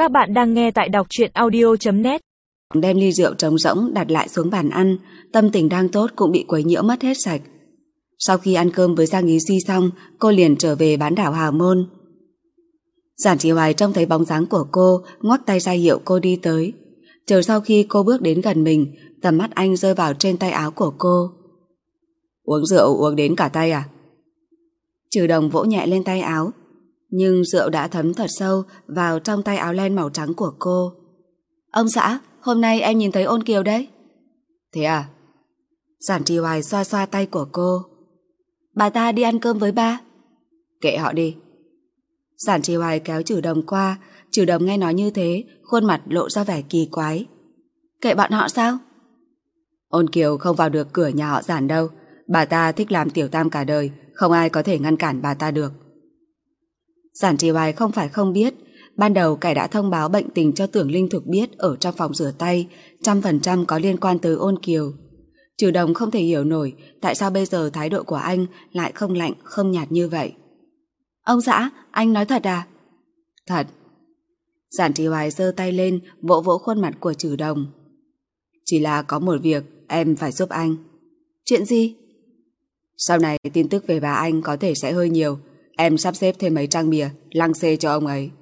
Các bạn đang nghe tại đọc truyện audio.net. Đem ly rượu trống rỗng đặt lại xuống bàn ăn, tâm tình đang tốt cũng bị quấy nhiễu mất hết sạch. Sau khi ăn cơm với Giang Ý Duy xong, cô liền trở về bán đảo Hào Môn. Giản Chỉ Hoài trông thấy bóng dáng của cô, ngoắc tay ra hiệu cô đi tới. Chờ sau khi cô bước đến gần mình, tầm mắt anh rơi vào trên tay áo của cô. Uống rượu uống đến cả tay à? Trừ Đồng vỗ nhẹ lên tay áo, nhưng rượu đã thấm thật sâu vào trong tay áo len màu trắng của cô. Ông xã, hôm nay em nhìn thấy Ôn Kiều đấy. Thế à? Giản Trì Hoài xoa xoa tay của cô. Bà ta đi ăn cơm với ba. Kệ họ đi. Giản Trì Hoài kéo Trừ Đồng qua. Trừ Đồng nghe nói như thế, khuôn mặt lộ ra vẻ kỳ quái. Kệ bọn họ sao? Ôn Kiều không vào được cửa nhà họ Giản đâu. Bà ta thích làm tiểu tam cả đời, không ai có thể ngăn cản bà ta được. Giản Trì Hoài không phải không biết, ban đầu cải đã thông báo bệnh tình cho Tưởng Linh Thục biết ở trong phòng rửa tay, 100% có liên quan tới Ôn Kiều. Trừ Đồng không thể hiểu nổi tại sao bây giờ thái độ của anh lại không lạnh, không nhạt như vậy. Ông xã, anh nói thật à? Thật. Giản Trì Hoài giơ tay lên, vỗ vỗ khuôn mặt của Trừ Đồng. Chỉ là có một việc em phải giúp anh. Chuyện gì? Sau này tin tức về bà anh có thể sẽ hơi nhiều. Em sắp xếp thêm mấy trang bìa lăng xê cho ông ấy.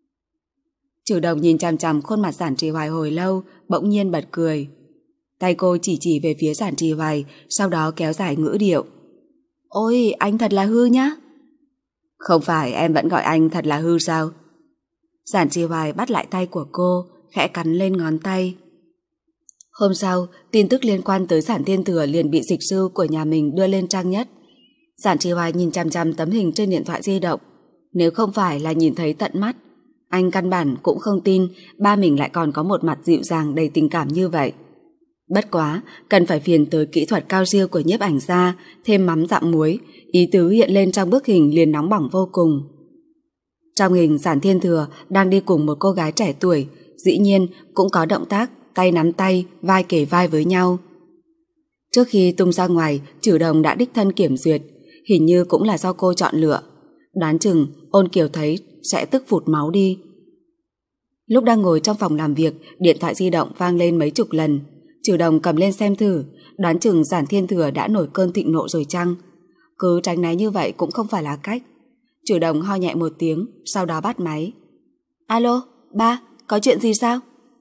Trừ Đồng nhìn chằm chằm khuôn mặt Giản Trì Hoài hồi lâu, bỗng nhiên bật cười. Tay cô chỉ về phía Giản Trì Hoài, sau đó kéo dài ngữ điệu. Ôi, anh thật là hư nhá. Không phải em vẫn gọi anh thật là hư sao? Giản Trì Hoài bắt lại tay của cô, khẽ cắn lên ngón tay. Hôm sau, tin tức liên quan tới Giản Thiên Thừa liền bị dịch sư của nhà mình đưa lên trang nhất. Giản Trì Hoài nhìn chằm chằm tấm hình trên điện thoại di động. Nếu không phải là nhìn thấy tận mắt, anh căn bản cũng không tin ba mình lại còn có một mặt dịu dàng đầy tình cảm như vậy. Bất quá, cần phải phiền tới kỹ thuật cao siêu của nhiếp ảnh gia, thêm mắm dặm muối, ý tứ hiện lên trong bức hình liền nóng bỏng vô cùng. Trong hình, Giản Thiên Thừa đang đi cùng một cô gái trẻ tuổi, dĩ nhiên cũng có động tác tay nắm tay, vai kề vai với nhau. Trước khi tung ra ngoài, Trừ Đồng đã đích thân kiểm duyệt, hình như cũng là do cô chọn lựa. Đoán chừng Ôn Kiều thấy sẽ tức phụt máu đi. Lúc đang ngồi trong phòng làm việc, điện thoại di động vang lên mấy chục lần. Trừ Đồng cầm lên xem thử, đoán chừng Giản Thiên Thừa đã nổi cơn thịnh nộ rồi chăng? Cứ tránh né như vậy cũng không phải là cách. Trừ Đồng ho nhẹ một tiếng, sau đó bắt máy. Alo, ba, có chuyện gì sao?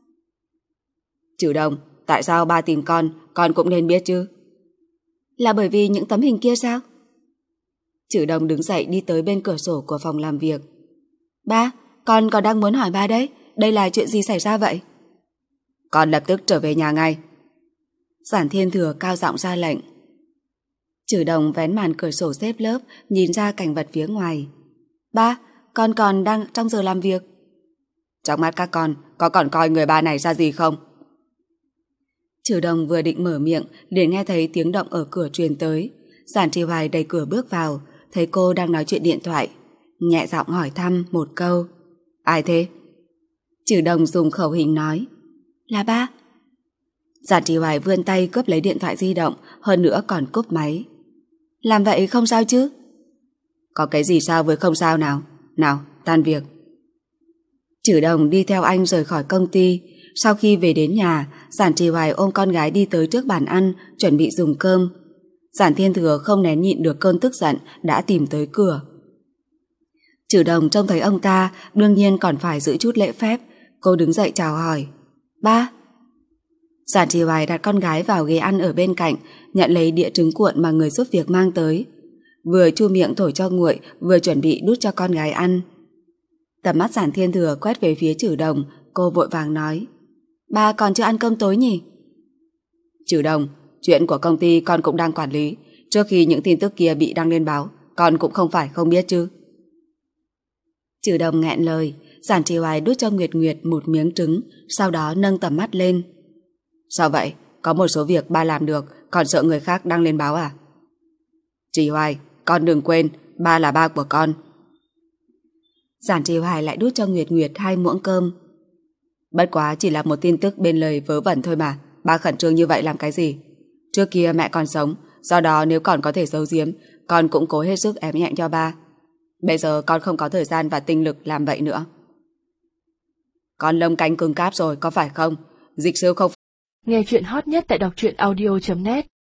Trừ Đồng, tại sao ba tìm con cũng nên biết chứ. Là bởi vì những tấm hình kia sao? Trừ Đồng đứng dậy đi tới bên cửa sổ của phòng làm việc. Ba, con còn đang muốn hỏi ba đấy, đây là chuyện gì xảy ra vậy? Con lập tức trở về nhà ngay. Giản Thiên Thừa cao giọng ra lệnh. Trừ Đồng vén màn cửa sổ xếp lớp, nhìn ra cảnh vật phía ngoài. Ba, con còn đang trong giờ làm việc. Trong mắt các con, có còn coi người ba này ra gì không? Trừ Đồng vừa định mở miệng, liền nghe thấy tiếng động ở cửa truyền tới. Giản Trì Hoài đẩy cửa bước vào, thấy cô đang nói chuyện điện thoại, nhẹ giọng hỏi thăm một câu. Ai thế? Trừ Đồng dùng khẩu hình nói. Là ba. Giản Trì Hoài vươn tay cướp lấy điện thoại di động, hơn nữa còn cúp máy. Làm vậy không sao chứ? Có cái gì sao với không sao nào? Nào, tan việc. Trừ Đồng đi theo anh rời khỏi công ty. Sau khi về đến nhà, Giản Trì Hoài ôm con gái đi tới trước bàn ăn, chuẩn bị dùng cơm. Giản Thiên Thừa không nén nhịn được cơn tức giận, đã tìm tới cửa. Trừ Đồng trông thấy ông ta, đương nhiên còn phải giữ chút lễ phép. Cô đứng dậy chào hỏi. Ba. Giản Trì Hoài đặt con gái vào ghế ăn ở bên cạnh, nhận lấy đĩa trứng cuộn mà người giúp việc mang tới. Vừa chu miệng thổi cho nguội, vừa chuẩn bị đút cho con gái ăn. Tầm mắt Giản Thiên Thừa quét về phía Trừ Đồng, cô vội vàng nói. Ba còn chưa ăn cơm tối nhỉ? Trừ Đồng, chuyện của công ty con cũng đang quản lý. Trước khi những tin tức kia bị đăng lên báo, con cũng không phải không biết chứ. Trừ Đồng nghẹn lời. Giản Trì Hoài đút cho Nguyệt Nguyệt một miếng trứng, sau đó nâng tầm mắt lên. Sao vậy? Có một số việc ba làm được, còn sợ người khác đăng lên báo à? Trì Hoài, con đừng quên, ba là ba của con. Giản Trì Hoài lại đút cho Nguyệt Nguyệt 2 muỗng cơm. Bất quá chỉ là một tin tức bên lời vớ vẩn thôi mà, ba khẩn trương như vậy làm cái gì? Trước kia mẹ còn sống, do đó nếu còn có thể giấu giếm, con cũng cố hết sức ém nhẹm cho ba. Bây giờ con không có thời gian và tinh lực làm vậy nữa. Con lông cánh cứng cáp rồi, có phải không? Dịch sư không... Nghe chuyện hot nhất tại đọc truyện audio.net